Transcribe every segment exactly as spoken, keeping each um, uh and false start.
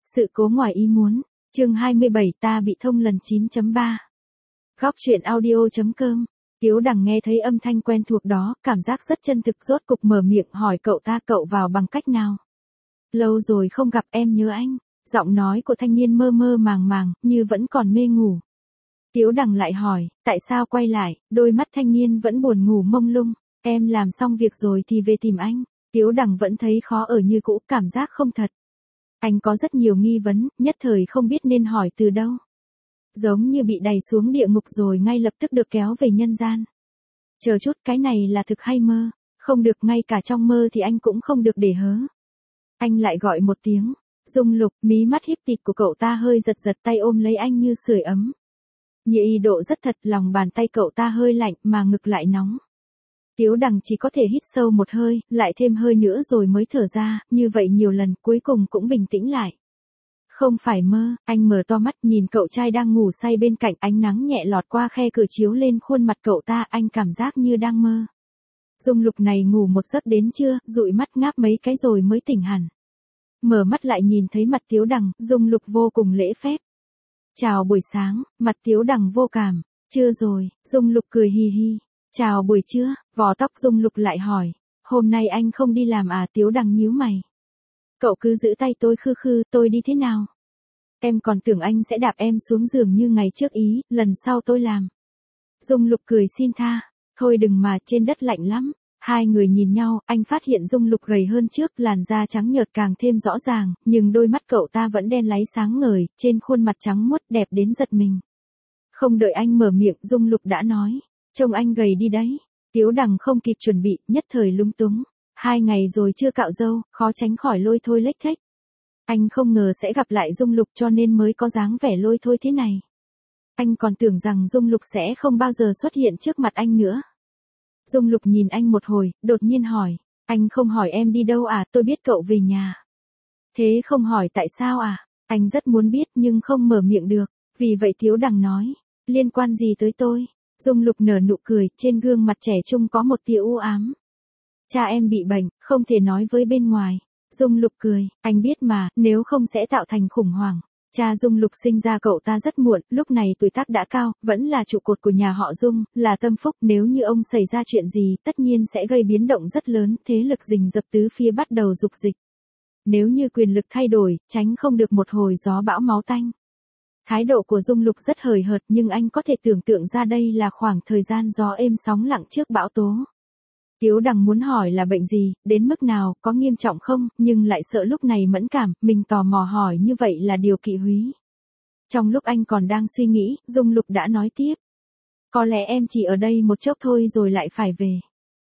Sự cố ngoài ý muốn. Chương hai mươi bảy ta bị thông lần chín chấm ba. Góc truyện audio chấm com. Tiếu Đằng nghe thấy âm thanh quen thuộc đó, cảm giác rất chân thực, rốt cục mở miệng hỏi cậu ta cậu vào bằng cách nào. Lâu rồi không gặp, em nhớ anh. Giọng nói của thanh niên mơ mơ màng màng, như vẫn còn mê ngủ. Tiếu Đằng lại hỏi, tại sao quay lại, đôi mắt thanh niên vẫn buồn ngủ mông lung. Em làm xong việc rồi thì về tìm anh. Tiếu Đằng vẫn thấy khó ở như cũ, cảm giác không thật. Anh có rất nhiều nghi vấn, nhất thời không biết nên hỏi từ đâu. Giống như bị đày xuống địa ngục rồi ngay lập tức được kéo về nhân gian. Chờ chút, cái này là thực hay mơ? Không được, ngay cả trong mơ thì anh cũng không được để hớ. Anh lại gọi một tiếng. Dung Lục, mí mắt híp tịt của cậu ta hơi giật giật, tay ôm lấy anh như sưởi ấm. Nhị độ rất thật, lòng bàn tay cậu ta hơi lạnh mà ngực lại nóng. Tiếu Đằng chỉ có thể hít sâu một hơi, lại thêm hơi nữa rồi mới thở ra, như vậy nhiều lần cuối cùng cũng bình tĩnh lại. Không phải mơ, anh mở to mắt nhìn cậu trai đang ngủ say bên cạnh, ánh nắng nhẹ lọt qua khe cửa chiếu lên khuôn mặt cậu ta, anh cảm giác như đang mơ. Dung Lục này ngủ một giấc đến trưa, dụi mắt ngáp mấy cái rồi mới tỉnh hẳn. Mở mắt lại nhìn thấy mặt Tiếu Đằng, Dung Lục vô cùng lễ phép. Chào buổi sáng, mặt Tiếu Đằng vô cảm. Chưa rồi, Dung Lục cười hì hì. Chào buổi trưa, vò tóc Dung Lục lại hỏi. Hôm nay anh không đi làm à? Tiếu Đằng nhíu mày. Cậu cứ giữ tay tôi khư khư, tôi đi thế nào? Em còn tưởng anh sẽ đạp em xuống giường như ngày trước ý, lần sau tôi làm. Dung Lục cười xin tha. Thôi đừng mà, trên đất lạnh lắm. Hai người nhìn nhau, anh phát hiện Dung Lục gầy hơn trước, làn da trắng nhợt càng thêm rõ ràng, nhưng đôi mắt cậu ta vẫn đen láy sáng ngời, trên khuôn mặt trắng muốt đẹp đến giật mình. Không đợi anh mở miệng, Dung Lục đã nói. Trông anh gầy đi đấy. Tiếu Đằng không kịp chuẩn bị, nhất thời lúng túng. Hai ngày rồi chưa cạo râu, khó tránh khỏi lôi thôi lếch thếch. Anh không ngờ sẽ gặp lại Dung Lục cho nên mới có dáng vẻ lôi thôi thế này. Anh còn tưởng rằng Dung Lục sẽ không bao giờ xuất hiện trước mặt anh nữa. Dung Lục nhìn anh một hồi, đột nhiên hỏi. Anh không hỏi em đi đâu à, tôi biết cậu về nhà. Thế không hỏi tại sao à? Anh rất muốn biết nhưng không mở miệng được. Vì vậy Tiếu Đằng nói. Liên quan gì tới tôi? Dung Lục nở nụ cười, trên gương mặt trẻ trung có một tia u ám. Cha em bị bệnh, không thể nói với bên ngoài. Dung Lục cười, anh biết mà, nếu không sẽ tạo thành khủng hoảng. Cha Dung Lục sinh ra cậu ta rất muộn, lúc này tuổi tác đã cao, vẫn là trụ cột của nhà họ Dung, là tâm phúc, nếu như ông xảy ra chuyện gì, tất nhiên sẽ gây biến động rất lớn, thế lực rình rập tứ phía bắt đầu dục dịch. Nếu như quyền lực thay đổi, tránh không được một hồi gió bão máu tanh. Thái độ của Dung Lục rất hời hợt nhưng anh có thể tưởng tượng ra đây là khoảng thời gian gió êm sóng lặng trước bão tố. Tiếu Đằng muốn hỏi là bệnh gì, đến mức nào, có nghiêm trọng không, nhưng lại sợ lúc này mẫn cảm, mình tò mò hỏi như vậy là điều kỵ húy. Trong lúc anh còn đang suy nghĩ, Dung Lục đã nói tiếp. Có lẽ em chỉ ở đây một chốc thôi rồi lại phải về.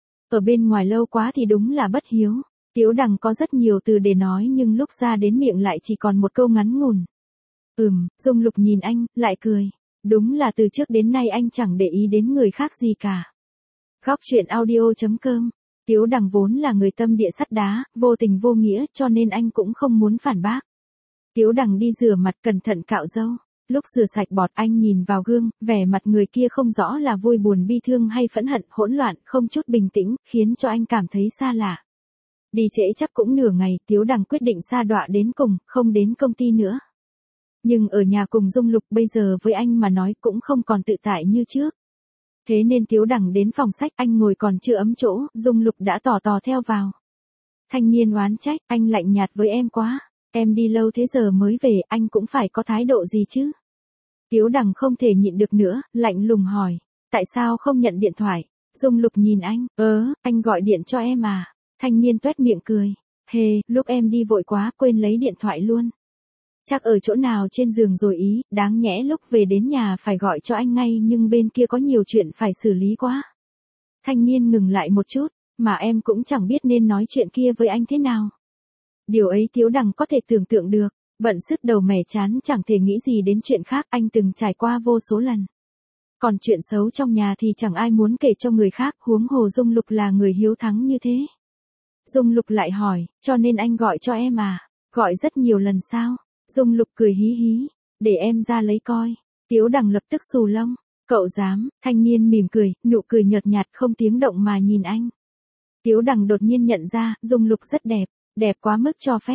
Ở bên ngoài lâu quá thì đúng là bất hiếu. Tiếu Đằng có rất nhiều từ để nói nhưng lúc ra đến miệng lại chỉ còn một câu ngắn ngủn. Ừm, Dung Lục nhìn anh, lại cười. Đúng là từ trước đến nay anh chẳng để ý đến người khác gì cả. Góc truyện audio chấm com. Tiếu Đằng vốn là người tâm địa sắt đá, vô tình vô nghĩa, cho nên anh cũng không muốn phản bác. Tiếu Đằng đi rửa mặt cẩn thận cạo râu. Lúc rửa sạch bọt anh nhìn vào gương, vẻ mặt người kia không rõ là vui buồn bi thương hay phẫn hận, hỗn loạn, không chút bình tĩnh, khiến cho anh cảm thấy xa lạ. Đi trễ chắc cũng nửa ngày, Tiếu Đằng quyết định sa đọa đến cùng, không đến công ty nữa. Nhưng ở nhà cùng Dung Lục bây giờ với anh mà nói cũng không còn tự tại như trước. Thế nên Tiếu Đằng đến phòng sách, anh ngồi còn chưa ấm chỗ, Dung Lục đã tò tò theo vào. Thanh niên oán trách, anh lạnh nhạt với em quá. Em đi lâu thế giờ mới về, anh cũng phải có thái độ gì chứ. Tiếu Đằng không thể nhịn được nữa, lạnh lùng hỏi. Tại sao không nhận điện thoại? Dung Lục nhìn anh, ớ, anh gọi điện cho em à? Thanh niên tuét miệng cười. Hề, lúc em đi vội quá, quên lấy điện thoại luôn. Chắc ở chỗ nào trên giường rồi ý, đáng nhẽ lúc về đến nhà phải gọi cho anh ngay nhưng bên kia có nhiều chuyện phải xử lý quá. Thanh niên ngừng lại một chút, mà em cũng chẳng biết nên nói chuyện kia với anh thế nào. Điều ấy Tiếu Đằng có thể tưởng tượng được, bận sứt đầu mẻ chán chẳng thể nghĩ gì đến chuyện khác, anh từng trải qua vô số lần. Còn chuyện xấu trong nhà thì chẳng ai muốn kể cho người khác, huống hồ Dung Lục là người hiếu thắng như thế. Dung Lục lại hỏi, cho nên anh gọi cho em à? Gọi rất nhiều lần sao? Dung Lục cười hí hí, để em ra lấy coi. Tiếu Đằng lập tức xù lông, cậu dám? Thanh niên mỉm cười, nụ cười nhợt nhạt không tiếng động mà nhìn anh. Tiếu Đằng đột nhiên nhận ra, Dung Lục rất đẹp, đẹp quá mức cho phép,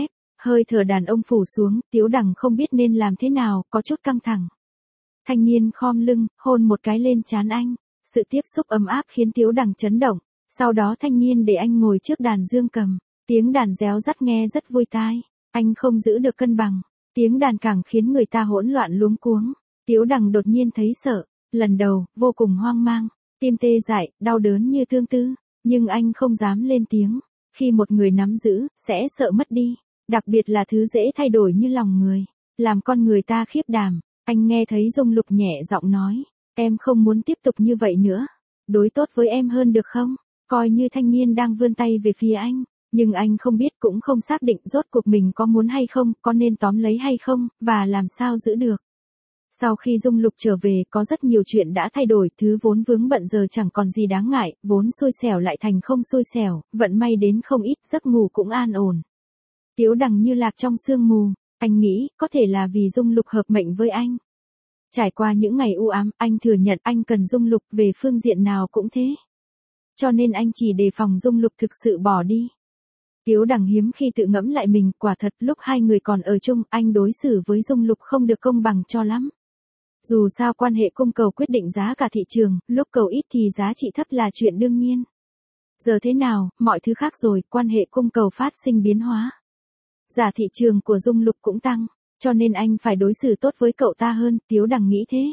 Hơi thở đàn ông phủ xuống, Tiếu Đằng không biết nên làm thế nào, có chút căng thẳng. Thanh niên khom lưng, hôn một cái lên trán anh. Sự tiếp xúc ấm áp khiến Tiếu Đằng chấn động. Sau đó thanh niên để anh ngồi trước đàn dương cầm. Tiếng đàn réo rắt nghe rất vui tai. Anh không giữ được cân bằng. Tiếng đàn càng khiến người ta hỗn loạn luống cuống. Tiếu Đằng đột nhiên thấy sợ. Lần đầu, vô cùng hoang mang. Tim tê dại, đau đớn như tương tư. Nhưng anh không dám lên tiếng. Khi một người nắm giữ, sẽ sợ mất đi. Đặc biệt là thứ dễ thay đổi như lòng người. Làm con người ta khiếp đảm. Anh nghe thấy Dung Lục nhẹ giọng nói. Em không muốn tiếp tục như vậy nữa. Đối tốt với em hơn được không? Coi như thanh niên đang vươn tay về phía anh. Nhưng anh không biết cũng không xác định rốt cuộc mình có muốn hay không, có nên tóm lấy hay không, và làm sao giữ được. Sau khi Dung Lục trở về có rất nhiều chuyện đã thay đổi, thứ vốn vướng bận giờ chẳng còn gì đáng ngại, vốn xui xẻo lại thành không xui xẻo, vận may đến không ít, giấc ngủ cũng an ổn. Tiếu Đằng như lạc trong sương mù, anh nghĩ có thể là vì Dung Lục hợp mệnh với anh. Trải qua những ngày u ám, anh thừa nhận anh cần Dung Lục về phương diện nào cũng thế. Cho nên anh chỉ đề phòng Dung Lục thực sự bỏ đi. Tiếu Đằng hiếm khi tự ngẫm lại mình, quả thật lúc hai người còn ở chung, anh đối xử với Dung Lục không được công bằng cho lắm. Dù sao quan hệ cung cầu quyết định giá cả thị trường, lúc cầu ít thì giá trị thấp là chuyện đương nhiên. Giờ thế nào, mọi thứ khác rồi, quan hệ cung cầu phát sinh biến hóa. Giá thị trường của Dung Lục cũng tăng, cho nên anh phải đối xử tốt với cậu ta hơn, Tiếu Đằng nghĩ thế.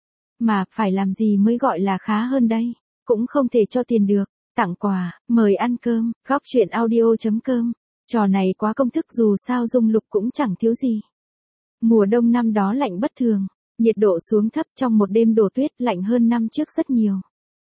Mà, phải làm gì mới gọi là khá hơn đây, cũng không thể cho tiền được, tặng quà, mời ăn cơm, góc chuyện audio chấm com. Trò này quá công thức dù sao Dung Lục cũng chẳng thiếu gì. Mùa đông năm đó lạnh bất thường, nhiệt độ xuống thấp trong một đêm đổ tuyết, lạnh hơn năm trước rất nhiều.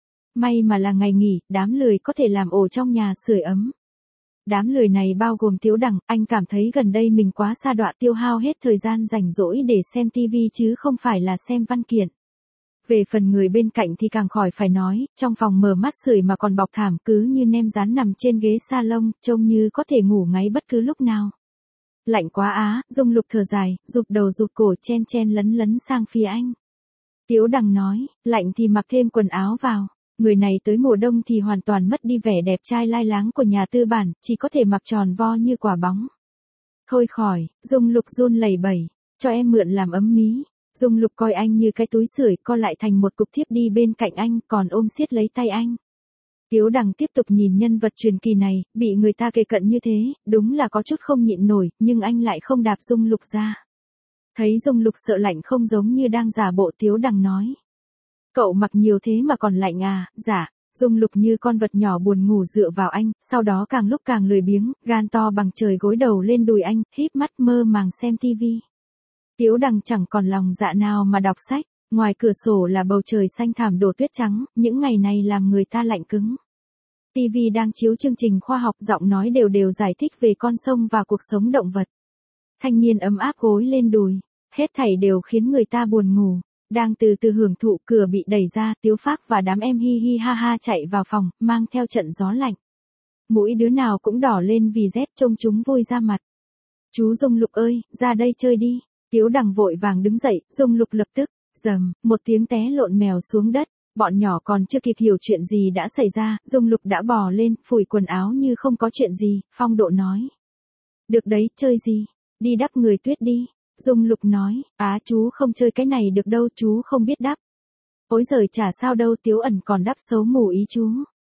May mà là ngày nghỉ, đám lười có thể làm ổ trong nhà sưởi ấm. Đám lười này bao gồm Tiếu Đằng, anh cảm thấy gần đây mình quá sa đọa, tiêu hao hết thời gian rảnh rỗi để xem tivi chứ không phải là xem văn kiện. Về phần người bên cạnh thì càng khỏi phải nói, trong phòng mở mắt sưởi mà còn bọc thảm cứ như nem rán nằm trên ghế salon, trông như có thể ngủ ngáy bất cứ lúc nào. Lạnh quá á, Dung Lục thở dài, rụt đầu rụt cổ chen chen lấn lấn sang phía anh. Tiếu Đằng nói, lạnh thì mặc thêm quần áo vào. Người này tới mùa đông thì hoàn toàn mất đi vẻ đẹp trai lai láng của nhà tư bản, chỉ có thể mặc tròn vo như quả bóng. Thôi khỏi, Dung Lục run lẩy bẩy, cho em mượn làm ấm mí. Dung Lục coi anh như cái túi sưởi, co lại thành một cục thiếp đi bên cạnh anh, còn ôm siết lấy tay anh. Tiếu Đằng tiếp tục nhìn nhân vật truyền kỳ này, bị người ta kề cận như thế, đúng là có chút không nhịn nổi, nhưng anh lại không đạp Dung Lục ra. Thấy Dung Lục sợ lạnh không giống như đang giả bộ, Tiếu Đằng nói. Cậu mặc nhiều thế mà còn lạnh à? Dạ. Dung Lục như con vật nhỏ buồn ngủ dựa vào anh, sau đó càng lúc càng lười biếng, gan to bằng trời gối đầu lên đùi anh, híp mắt mơ màng xem tivi. Tiếu Đằng chẳng còn lòng dạ nào mà đọc sách, ngoài cửa sổ là bầu trời xanh thảm đổ tuyết trắng, những ngày này làm người ta lạnh cứng. Tivi đang chiếu chương trình khoa học, giọng nói đều đều giải thích về con sông và cuộc sống động vật. Thanh niên ấm áp gối lên đùi, hết thảy đều khiến người ta buồn ngủ. Đang từ từ hưởng thụ, cửa bị đẩy ra, Tiếu Phác và đám em hi hi ha ha chạy vào phòng, mang theo trận gió lạnh. Mũi đứa nào cũng đỏ lên vì rét, trông chúng vui ra mặt. Chú Dung Lục ơi, ra đây chơi đi. Tiếu Đằng vội vàng đứng dậy, Dung Lục lập tức, rầm, một tiếng té lộn mèo xuống đất. Bọn nhỏ còn chưa kịp hiểu chuyện gì đã xảy ra, Dung Lục đã bò lên, phủi quần áo như không có chuyện gì, phong độ nói. Được đấy, chơi gì? Đi đắp người tuyết đi. Dung Lục nói, á chú không chơi cái này được đâu, chú không biết đắp. Ối giời chả sao đâu, Tiếu Ẩn còn đắp xấu mù ý chú.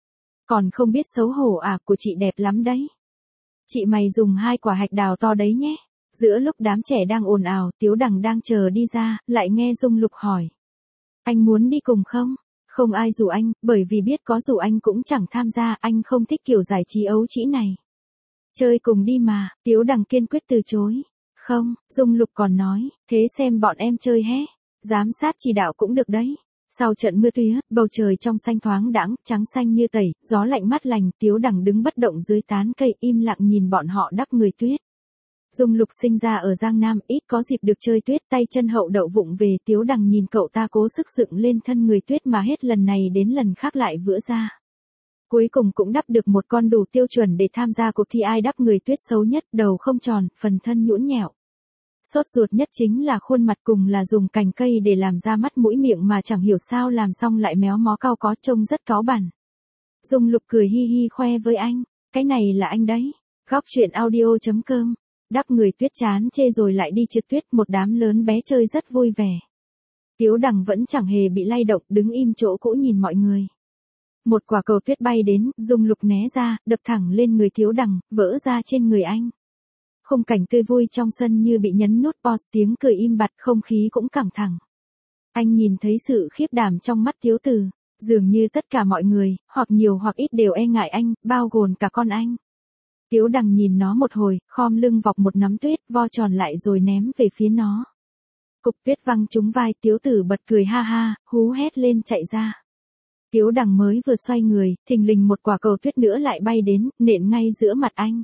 Còn không biết xấu hổ à, của chị đẹp lắm đấy. Chị mày dùng hai quả hạch đào to đấy nhé. Giữa lúc đám trẻ đang ồn ào, Tiếu Đằng đang chờ đi ra, lại nghe Dung Lục hỏi. Anh muốn đi cùng không? Không ai rủ anh, bởi vì biết có rủ anh cũng chẳng tham gia, anh không thích kiểu giải trí ấu trĩ này. Chơi cùng đi mà, Tiếu Đằng kiên quyết từ chối. Không, Dung Lục còn nói, thế xem bọn em chơi hé. Giám sát chỉ đạo cũng được đấy. Sau trận mưa tía, bầu trời trong xanh thoáng đãng, trắng xanh như tẩy, gió lạnh mát lành, Tiếu Đằng đứng bất động dưới tán cây, im lặng nhìn bọn họ đắp người tuyết. Dung Lục sinh ra ở Giang Nam, ít có dịp được chơi tuyết, tay chân hậu đậu vụng về, Tiếu Đằng nhìn cậu ta cố sức dựng lên thân người tuyết mà hết lần này đến lần khác lại vữa ra. Cuối cùng cũng đắp được một con đủ tiêu chuẩn để tham gia cuộc thi ai đắp người tuyết xấu nhất, đầu không tròn, phần thân nhũn nhẽo. Sốt ruột nhất chính là khuôn mặt, cùng là dùng cành cây để làm ra mắt mũi miệng mà chẳng hiểu sao làm xong lại méo mó cao có, trông rất cáu bẩn. Dung Lục cười hi hi khoe với anh, cái này là anh đấy. Góc chuyện audio chấm com Đắc người tuyết chán chê rồi lại đi trượt tuyết, một đám lớn bé chơi rất vui vẻ. Tiếu Đằng vẫn chẳng hề bị lay động, đứng im chỗ cũ nhìn mọi người. Một quả cầu tuyết bay đến, Dung Lục né ra, đập thẳng lên người Tiếu Đằng, vỡ ra trên người anh. Khung cảnh tươi vui trong sân như bị nhấn nút pause, tiếng cười im bặt, không khí cũng căng thẳng. Anh nhìn thấy sự khiếp đảm trong mắt Tiếu Tử, dường như tất cả mọi người, hoặc nhiều hoặc ít đều e ngại anh, bao gồm cả con anh. Tiếu Đằng nhìn nó một hồi, khom lưng vọc một nắm tuyết, vo tròn lại rồi ném về phía nó. Cục tuyết văng trúng vai, Tiếu Tử bật cười ha ha, hú hét lên chạy ra. Tiếu Đằng mới vừa xoay người, thình lình một quả cầu tuyết nữa lại bay đến, nện ngay giữa mặt anh.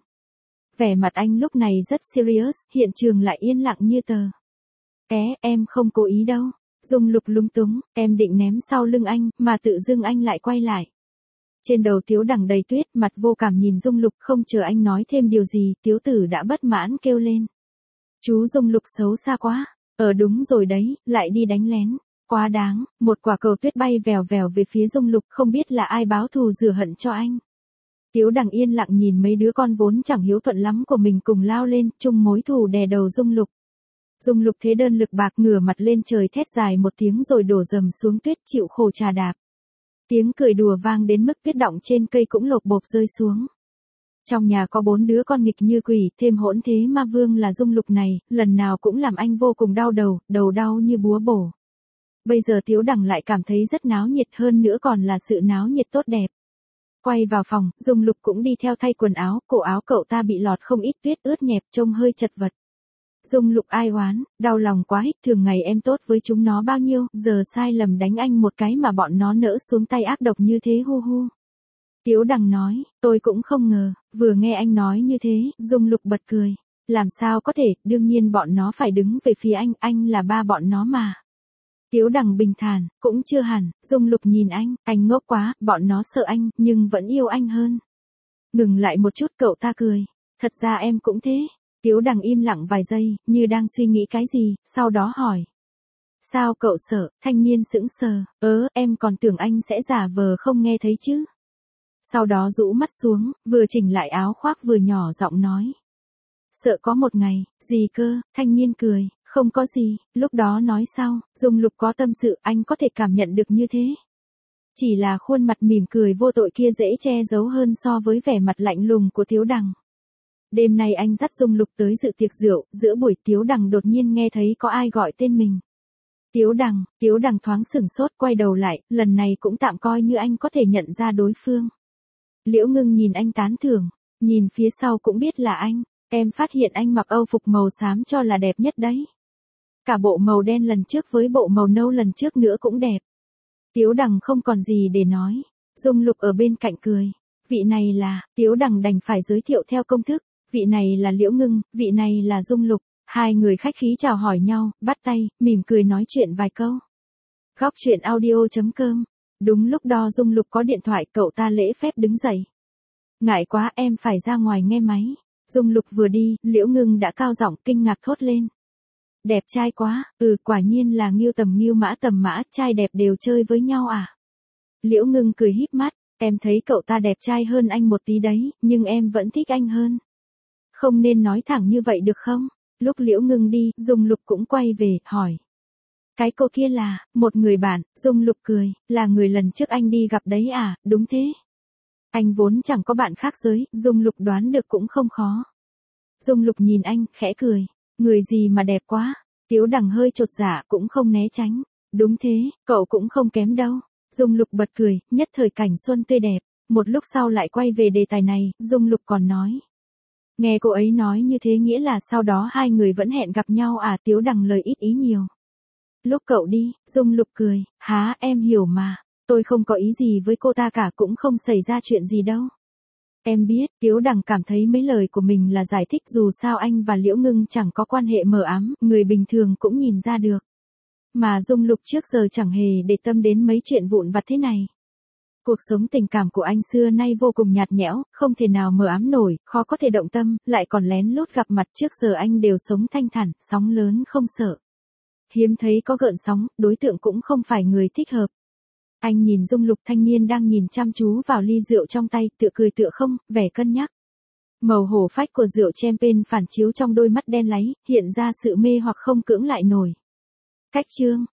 Vẻ mặt anh lúc này rất serious, hiện trường lại yên lặng như tờ. Ké, em không cố ý đâu. Dung Lục lúng túng, em định ném sau lưng anh, mà tự dưng anh lại quay lại. Trên đầu Tiếu Đằng đầy tuyết, mặt vô cảm nhìn Dung Lục, không chờ anh nói thêm điều gì, Tiếu Tử đã bất mãn kêu lên. Chú Dung Lục xấu xa quá. Ờ đúng rồi đấy, lại đi đánh lén. Quá đáng, một quả cầu tuyết bay vèo vèo về phía Dung Lục, không biết là ai báo thù rửa hận cho anh. Tiếu Đằng yên lặng nhìn mấy đứa con vốn chẳng hiếu thuận lắm của mình cùng lao lên, chung mối thù đè đầu Dung Lục. Dung Lục thế đơn lực bạc, ngửa mặt lên trời thét dài một tiếng rồi đổ dầm xuống tuyết, chịu khổ trà đạp. Tiếng cười đùa vang đến mức tuyết đọng trên cây cũng lộp bộp rơi xuống. Trong nhà có bốn đứa con nghịch như quỷ, thêm hỗn thế ma vương là Dung Lục này, lần nào cũng làm anh vô cùng đau đầu, đầu đau như búa bổ. Bây giờ Tiếu Đằng lại cảm thấy rất náo nhiệt, hơn nữa còn là sự náo nhiệt tốt đẹp. Quay vào phòng, Dung Lục cũng đi theo thay quần áo, cổ áo cậu ta bị lọt không ít tuyết, ướt nhẹp, trông hơi chật vật. Dung Lục ai oán, đau lòng quá hích, thường ngày em tốt với chúng nó bao nhiêu, giờ sai lầm đánh anh một cái mà bọn nó nỡ xuống tay ác độc như thế hu hu. Tiếu Đằng nói, tôi cũng không ngờ, vừa nghe anh nói như thế, Dung Lục bật cười. Làm sao có thể, đương nhiên bọn nó phải đứng về phía anh, anh là ba bọn nó mà. Tiếu Đằng bình thản, cũng chưa hẳn. Dung Lục nhìn anh, anh ngốc quá, bọn nó sợ anh, nhưng vẫn yêu anh hơn. Ngừng lại một chút, cậu ta cười. Thật ra em cũng thế. Tiếu Đằng im lặng vài giây, như đang suy nghĩ cái gì, sau đó hỏi. Sao cậu sợ? Thanh niên sững sờ. Ớ, em còn tưởng anh sẽ giả vờ không nghe thấy chứ. Sau đó rũ mắt xuống, vừa chỉnh lại áo khoác vừa nhỏ giọng nói. Sợ có một ngày, gì cơ? Thanh niên cười. Không có gì, lúc đó nói sau, Dung Lục có tâm sự, anh có thể cảm nhận được như thế. Chỉ là khuôn mặt mỉm cười vô tội kia dễ che giấu hơn so với vẻ mặt lạnh lùng của Tiếu Đằng. Đêm nay anh dắt Dung Lục tới dự tiệc rượu, giữa buổi Tiếu Đằng đột nhiên nghe thấy có ai gọi tên mình. Tiếu Đằng, Tiếu Đằng thoáng sửng sốt, quay đầu lại, lần này cũng tạm coi như anh có thể nhận ra đối phương. Liễu Ngưng nhìn anh tán thưởng, nhìn phía sau cũng biết là anh, em phát hiện anh mặc âu phục màu xám cho là đẹp nhất đấy. Cả bộ màu đen lần trước với bộ màu nâu lần trước nữa cũng đẹp. Tiếu Đằng không còn gì để nói. Dung Lục ở bên cạnh cười. Vị này là, Tiếu Đằng đành phải giới thiệu theo công thức. Vị này là Liễu Ngưng, vị này là Dung Lục. Hai người khách khí chào hỏi nhau, bắt tay, mỉm cười nói chuyện vài câu. Góc chuyện audio chấm com. Đúng lúc đó Dung Lục có điện thoại, cậu ta lễ phép đứng dậy. Ngại quá, em phải ra ngoài nghe máy. Dung Lục vừa đi, Liễu Ngưng đã cao giọng kinh ngạc thốt lên. Đẹp trai quá, ừ quả nhiên là Ngưu Tầm Ngưu Mã Tầm Mã, trai đẹp đều chơi với nhau à. Liễu Ngưng cười híp mắt, em thấy cậu ta đẹp trai hơn anh một tí đấy, nhưng em vẫn thích anh hơn. Không nên nói thẳng như vậy được không? Lúc Liễu Ngưng đi, Dung Lục cũng quay về, hỏi. Cái cô kia là, một người bạn, Dung Lục cười, là người lần trước anh đi gặp đấy à, đúng thế. Anh vốn chẳng có bạn khác giới, Dung Lục đoán được cũng không khó. Dung Lục nhìn anh, khẽ cười. Người gì mà đẹp quá. Tiếu Đằng hơi chột dạ, cũng không né tránh. Đúng thế, cậu cũng không kém đâu. Dung Lục bật cười, nhất thời cảnh xuân tươi đẹp. Một lúc sau lại quay về đề tài này, Dung Lục còn nói. Nghe cô ấy nói như thế nghĩa là sau đó hai người vẫn hẹn gặp nhau à. Tiếu Đằng lời ít ý nhiều. Lúc cậu đi, Dung Lục cười, há em hiểu mà. Tôi không có ý gì với cô ta cả, cũng không xảy ra chuyện gì đâu. Em biết, Tiếu Đằng cảm thấy mấy lời của mình là giải thích, dù sao anh và Liễu Ngưng chẳng có quan hệ mờ ám, người bình thường cũng nhìn ra được. Mà Dung Lục trước giờ chẳng hề để tâm đến mấy chuyện vụn vặt thế này. Cuộc sống tình cảm của anh xưa nay vô cùng nhạt nhẽo, không thể nào mờ ám nổi, khó có thể động tâm, lại còn lén lút gặp mặt, trước giờ anh đều sống thanh thản, sóng lớn không sợ. Hiếm thấy có gợn sóng, đối tượng cũng không phải người thích hợp. Anh nhìn Dung Lục, thanh niên đang nhìn chăm chú vào ly rượu trong tay, tựa cười tựa không, vẻ cân nhắc. Màu hổ phách của rượu champagne phản chiếu trong đôi mắt đen láy, hiện ra sự mê hoặc không cưỡng lại nổi. Cách chương